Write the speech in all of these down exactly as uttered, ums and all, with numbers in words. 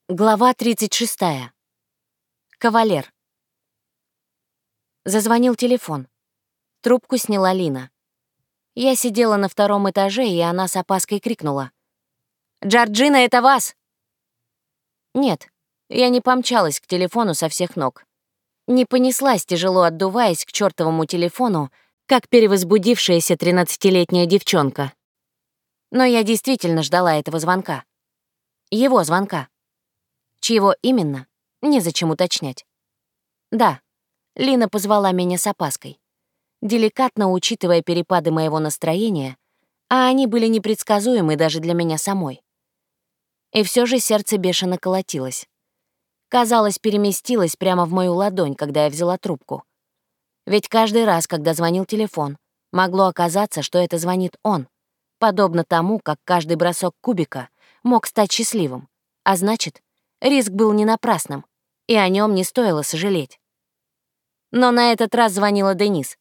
Глава тридцать шестая. Кавалер. Зазвонил телефон. Трубку сняла Лина. Я сидела на втором этаже, и она с опаской крикнула: «Джорджина, это вас!» Нет, я не помчалась к телефону со всех ног. Не понеслась, тяжело отдуваясь, к чертовому телефону, как перевозбудившаяся тринадцатилетняя девчонка. Но я действительно ждала этого звонка. Его звонка. Чьего именно, незачем уточнять. Да, Лина позвала меня с опаской, деликатно учитывая перепады моего настроения, а они были непредсказуемы даже для меня самой. И все же сердце бешено колотилось. Казалось, переместилось прямо в мою ладонь, когда я взяла трубку. Ведь каждый раз, когда звонил телефон, могло оказаться, что это звонит он, подобно тому, как каждый бросок кубика мог стать счастливым, а значит, риск был не напрасным, и о нем не стоило сожалеть. Но на этот раз звонила Денис.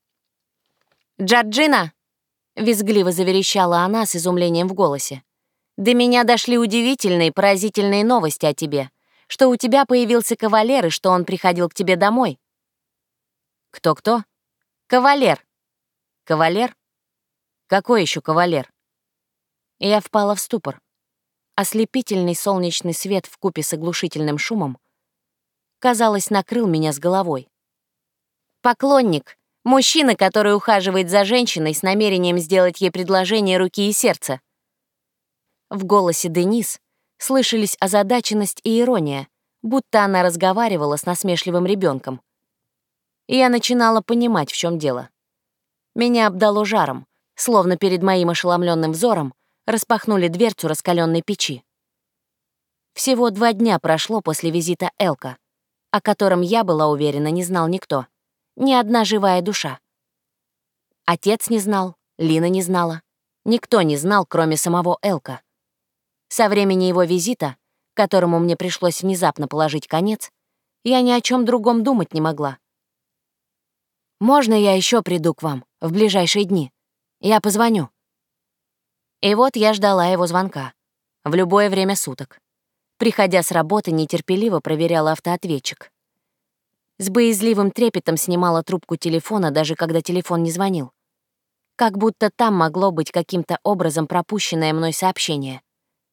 «Джорджина!» — визгливо заверещала она с изумлением в голосе. «До меня дошли удивительные, поразительные новости о тебе, что у тебя появился кавалер и что он приходил к тебе домой». «Кто-кто?» «Кавалер». «Кавалер? Какой еще кавалер?» Я впала в ступор. Ослепительный солнечный свет вкупе с оглушительным шумом, казалось, накрыл меня с головой. Поклонник, мужчина, который ухаживает за женщиной с намерением сделать ей предложение руки и сердца. В голосе Денис слышались озадаченность и ирония, будто она разговаривала с насмешливым ребенком. И я начинала понимать, в чем дело. Меня обдало жаром, словно перед моим ошеломленным взором распахнули дверцу раскаленной печи. Всего два дня прошло после визита Элка, о котором, я была уверена, не знал никто, ни одна живая душа. Отец не знал, Лина не знала, никто не знал, кроме самого Элка. Со времени его визита, которому мне пришлось внезапно положить конец, я ни о чем другом думать не могла. «Можно я еще приду к вам в ближайшие дни? Я позвоню». И вот я ждала его звонка. В любое время суток. Приходя с работы, нетерпеливо проверяла автоответчик. С боязливым трепетом снимала трубку телефона, даже когда телефон не звонил. Как будто там могло быть каким-то образом пропущенное мной сообщение.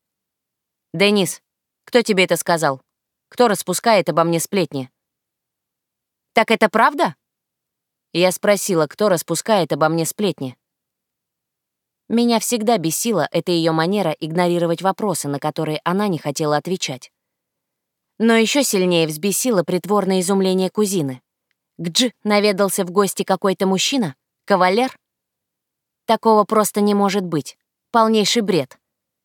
«Денис, кто тебе это сказал? Кто распускает обо мне сплетни?» «Так это правда?» Я спросила, кто распускает обо мне сплетни. Меня всегда бесила эта ее манера игнорировать вопросы, на которые она не хотела отвечать. Но еще сильнее взбесило притворное изумление кузины. К Дж наведался в гости какой-то мужчина? Кавалер? Такого просто не может быть. Полнейший бред.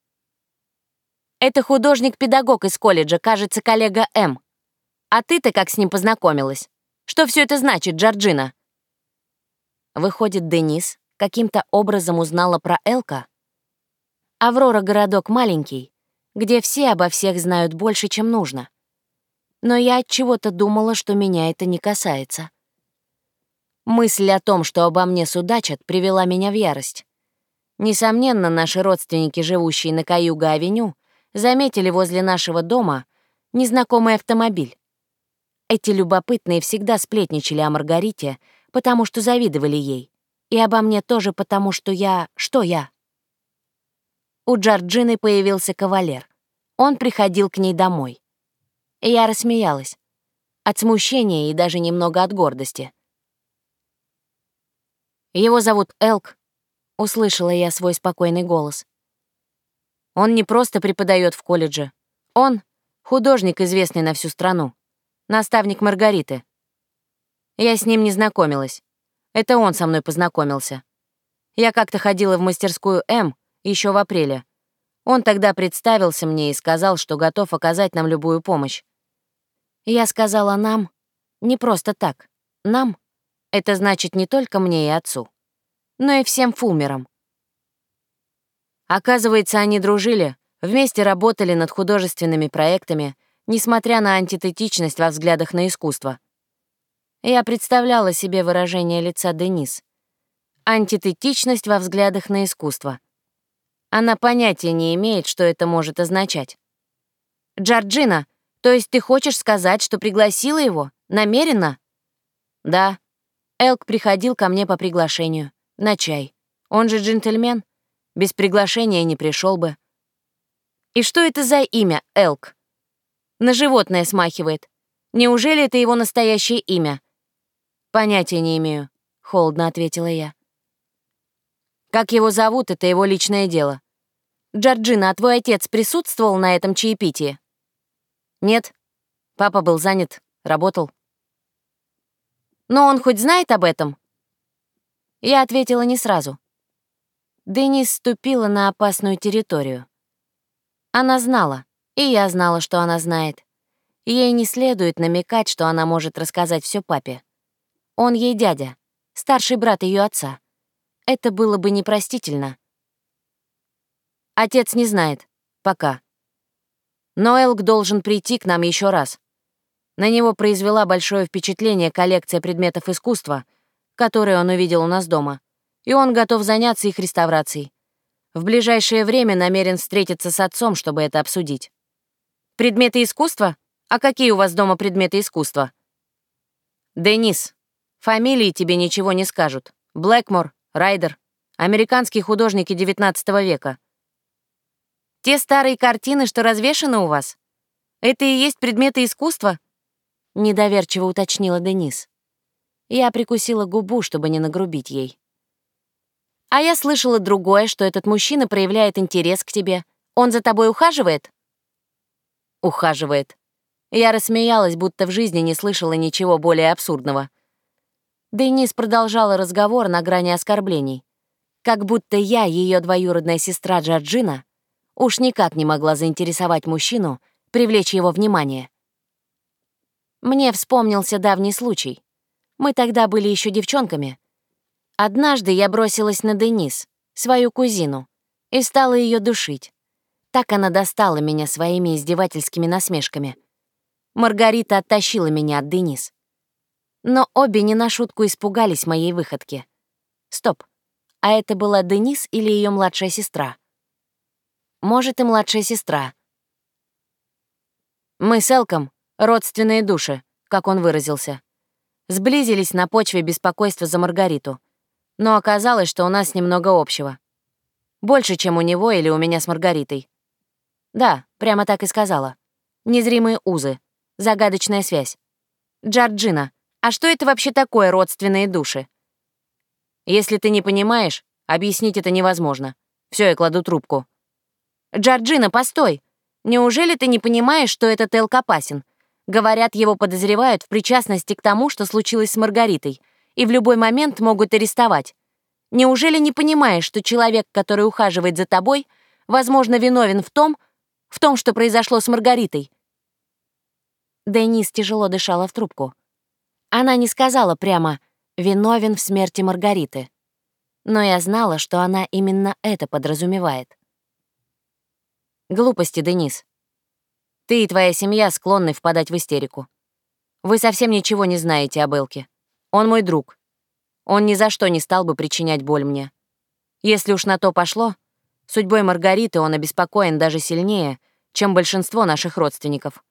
Это художник-педагог из колледжа, кажется, коллега М. А ты-то как с ним познакомилась? Что все это значит, Джорджина? Выходит, Денис каким-то образом узнала про Элка? Аврора — городок маленький, где все обо всех знают больше, чем нужно. Но я от чего-то думала, что меня это не касается. Мысль о том, что обо мне судачат, привела меня в ярость. Несомненно, наши родственники, живущие на Каюга-авеню, заметили возле нашего дома незнакомый автомобиль. Эти любопытные всегда сплетничали о Маргарите, потому что завидовали ей. И обо мне тоже потому, что я... Что я? У Джорджины появился кавалер. Он приходил к ней домой. И я рассмеялась. От смущения и даже немного от гордости. «Его зовут Элк», — услышала я свой спокойный голос. «Он не просто преподает в колледже. Он — художник, известный на всю страну. Наставник Маргариты. Я с ним не знакомилась. Это он со мной познакомился. Я как-то ходила в мастерскую М еще в апреле. Он тогда представился мне и сказал, что готов оказать нам любую помощь. Я сказала «нам» не просто так. «Нам» — это значит не только мне и отцу, но и всем Фулмерам. Оказывается, они дружили, вместе работали над художественными проектами, несмотря на антитетичность во взглядах на искусство. Я представляла себе выражение лица Денис. Антитетичность во взглядах на искусство. Она понятия не имеет, что это может означать. Джорджина, то есть ты хочешь сказать, что пригласила его? Намеренно? Да. Элк приходил ко мне по приглашению. На чай. Он же джентльмен. Без приглашения не пришел бы. И что это за имя, Элк? На животное смахивает. Неужели это его настоящее имя? Понятия не имею, холодно ответила я. Как его зовут, это его личное дело. Джорджина, а твой отец присутствовал на этом чаепитии? Нет. Папа был занят, работал. Но он хоть знает об этом? Я ответила не сразу. Денис ступила на опасную территорию. Она знала, и я знала, что она знает. Ей не следует намекать, что она может рассказать все папе. Он ей дядя, старший брат ее отца. Это было бы непростительно. Отец не знает. Пока. Но Элк должен прийти к нам еще раз. На него произвела большое впечатление коллекция предметов искусства, которые он увидел у нас дома, и он готов заняться их реставрацией. В ближайшее время намерен встретиться с отцом, чтобы это обсудить. Предметы искусства? А какие у вас дома предметы искусства? Денис. Фамилии тебе ничего не скажут. Блэкмор, Райдер. Американские художники девятнадцатого века. Те старые картины, что развешаны у вас? Это и есть предметы искусства? Недоверчиво уточнила Денис. Я прикусила губу, чтобы не нагрубить ей. А я слышала другое, что этот мужчина проявляет интерес к тебе. Он за тобой ухаживает? Ухаживает. Я рассмеялась, будто в жизни не слышала ничего более абсурдного. Денис продолжала разговор на грани оскорблений. Как будто я, ее двоюродная сестра Джорджина, уж никак не могла заинтересовать мужчину, привлечь его внимание. Мне вспомнился давний случай. Мы тогда были еще девчонками. Однажды я бросилась на Денис, свою кузину, и стала ее душить. Так она достала меня своими издевательскими насмешками. Маргарита оттащила меня от Денис. Но обе не на шутку испугались моей выходки. Стоп, а это была Денис или ее младшая сестра? Может, и младшая сестра. Мы с Элком — родственные души, как он выразился. Сблизились на почве беспокойства за Маргариту. Но оказалось, что у нас немного общего. Больше, чем у него или у меня с Маргаритой. Да, прямо так и сказала. Незримые узы, загадочная связь. Джорджина, а что это вообще такое родственные души? Если ты не понимаешь, объяснить это невозможно. Все, я кладу трубку. Джорджина, постой! Неужели ты не понимаешь, что этот Элк опасен? Говорят, его подозревают в причастности к тому, что случилось с Маргаритой, и в любой момент могут арестовать. Неужели не понимаешь, что человек, который ухаживает за тобой, возможно, виновен в том, в том, что произошло с Маргаритой? Денис тяжело дышала в трубку. Она не сказала прямо «виновен в смерти Маргариты», но я знала, что она именно это подразумевает. Глупости, Денис. Ты и твоя семья склонны впадать в истерику. Вы совсем ничего не знаете об Элке. Он мой друг. Он ни за что не стал бы причинять боль мне. Если уж на то пошло, судьбой Маргариты он обеспокоен даже сильнее, чем большинство наших родственников.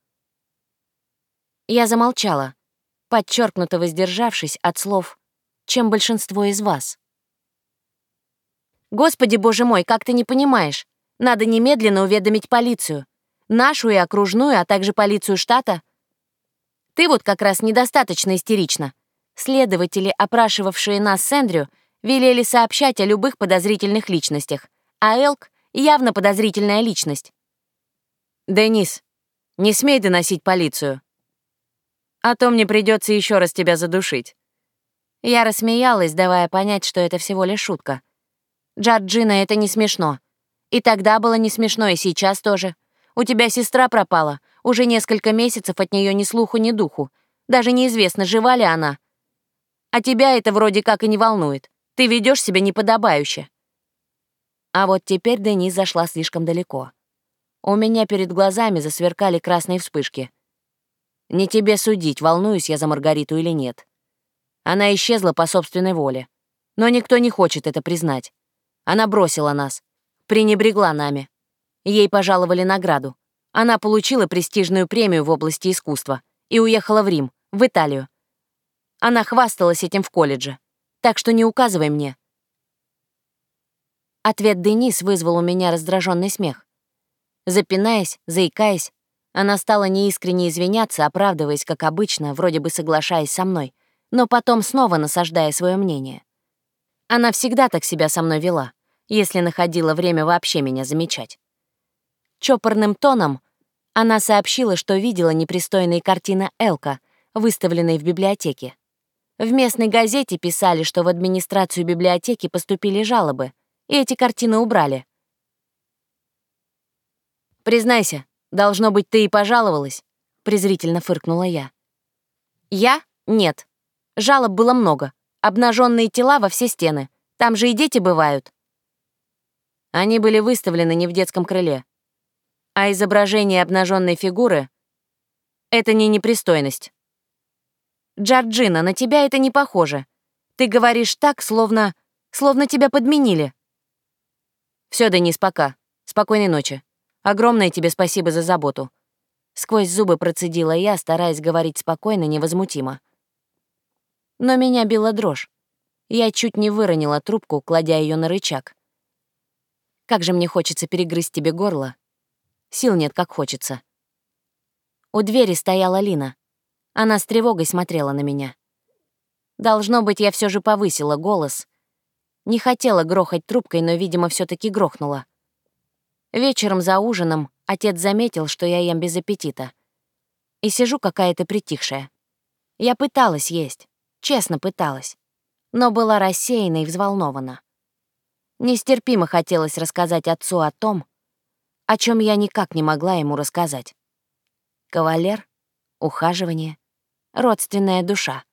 Я замолчала, подчеркнуто воздержавшись от слов «чем большинство из вас». Господи, боже мой, как ты не понимаешь? Надо немедленно уведомить полицию. Нашу и окружную, а также полицию штата. Ты вот как раз недостаточно истерична. Следователи, опрашивавшие нас с Эндрю, велели сообщать о любых подозрительных личностях, а Элк — явно подозрительная личность. Денис, не смей доносить полицию. А то мне придется еще раз тебя задушить. Я рассмеялась, давая понять, что это всего лишь шутка. Джорджина, это не смешно. И тогда было не смешно, и сейчас тоже. У тебя сестра пропала. Уже несколько месяцев от нее ни слуху, ни духу. Даже неизвестно, жива ли она. А тебя это вроде как и не волнует. Ты ведешь себя неподобающе. А вот теперь Денис зашла слишком далеко. У меня перед глазами засверкали красные вспышки. Не тебе судить, волнуюсь я за Маргариту или нет. Она исчезла по собственной воле. Но никто не хочет это признать. Она бросила нас, пренебрегла нами. Ей пожаловали награду. Она получила престижную премию в области искусства и уехала в Рим, в Италию. Она хвасталась этим в колледже. Так что не указывай мне». Ответ Денис вызвал у меня раздраженный смех. Запинаясь, заикаясь, она стала неискренне извиняться, оправдываясь, как обычно, вроде бы соглашаясь со мной, но потом снова насаждая свое мнение. Она всегда так себя со мной вела, если находила время вообще меня замечать. Чопорным тоном она сообщила, что видела непристойные картины Элка, выставленные в библиотеке. В местной газете писали, что в администрацию библиотеки поступили жалобы, и эти картины убрали. «Признайся, должно быть, ты и пожаловалась», — презрительно фыркнула я. «Я? Нет. Жалоб было много. Обнаженные тела во все стены. Там же и дети бывают». Они были выставлены не в детском крыле. А изображение обнаженной фигуры — это не непристойность. «Джорджина, на тебя это не похоже. Ты говоришь так, словно... словно тебя подменили». «Всё, Денис, пока. Спокойной ночи. Огромное тебе спасибо за заботу». Сквозь зубы процедила я, стараясь говорить спокойно, невозмутимо. Но меня била дрожь. Я чуть не выронила трубку, кладя ее на рычаг. Как же мне хочется перегрызть тебе горло. Сил нет, как хочется. У двери стояла Лина. Она с тревогой смотрела на меня. Должно быть, я все же повысила голос. Не хотела грохать трубкой, но, видимо, все таки грохнула. Вечером за ужином отец заметил, что я ем без аппетита. И сижу какая-то притихшая. Я пыталась есть, честно пыталась, но была рассеяна и взволнована. Нестерпимо хотелось рассказать отцу о том, о чем я никак не могла ему рассказать. Кавалер, ухаживание, родственная душа.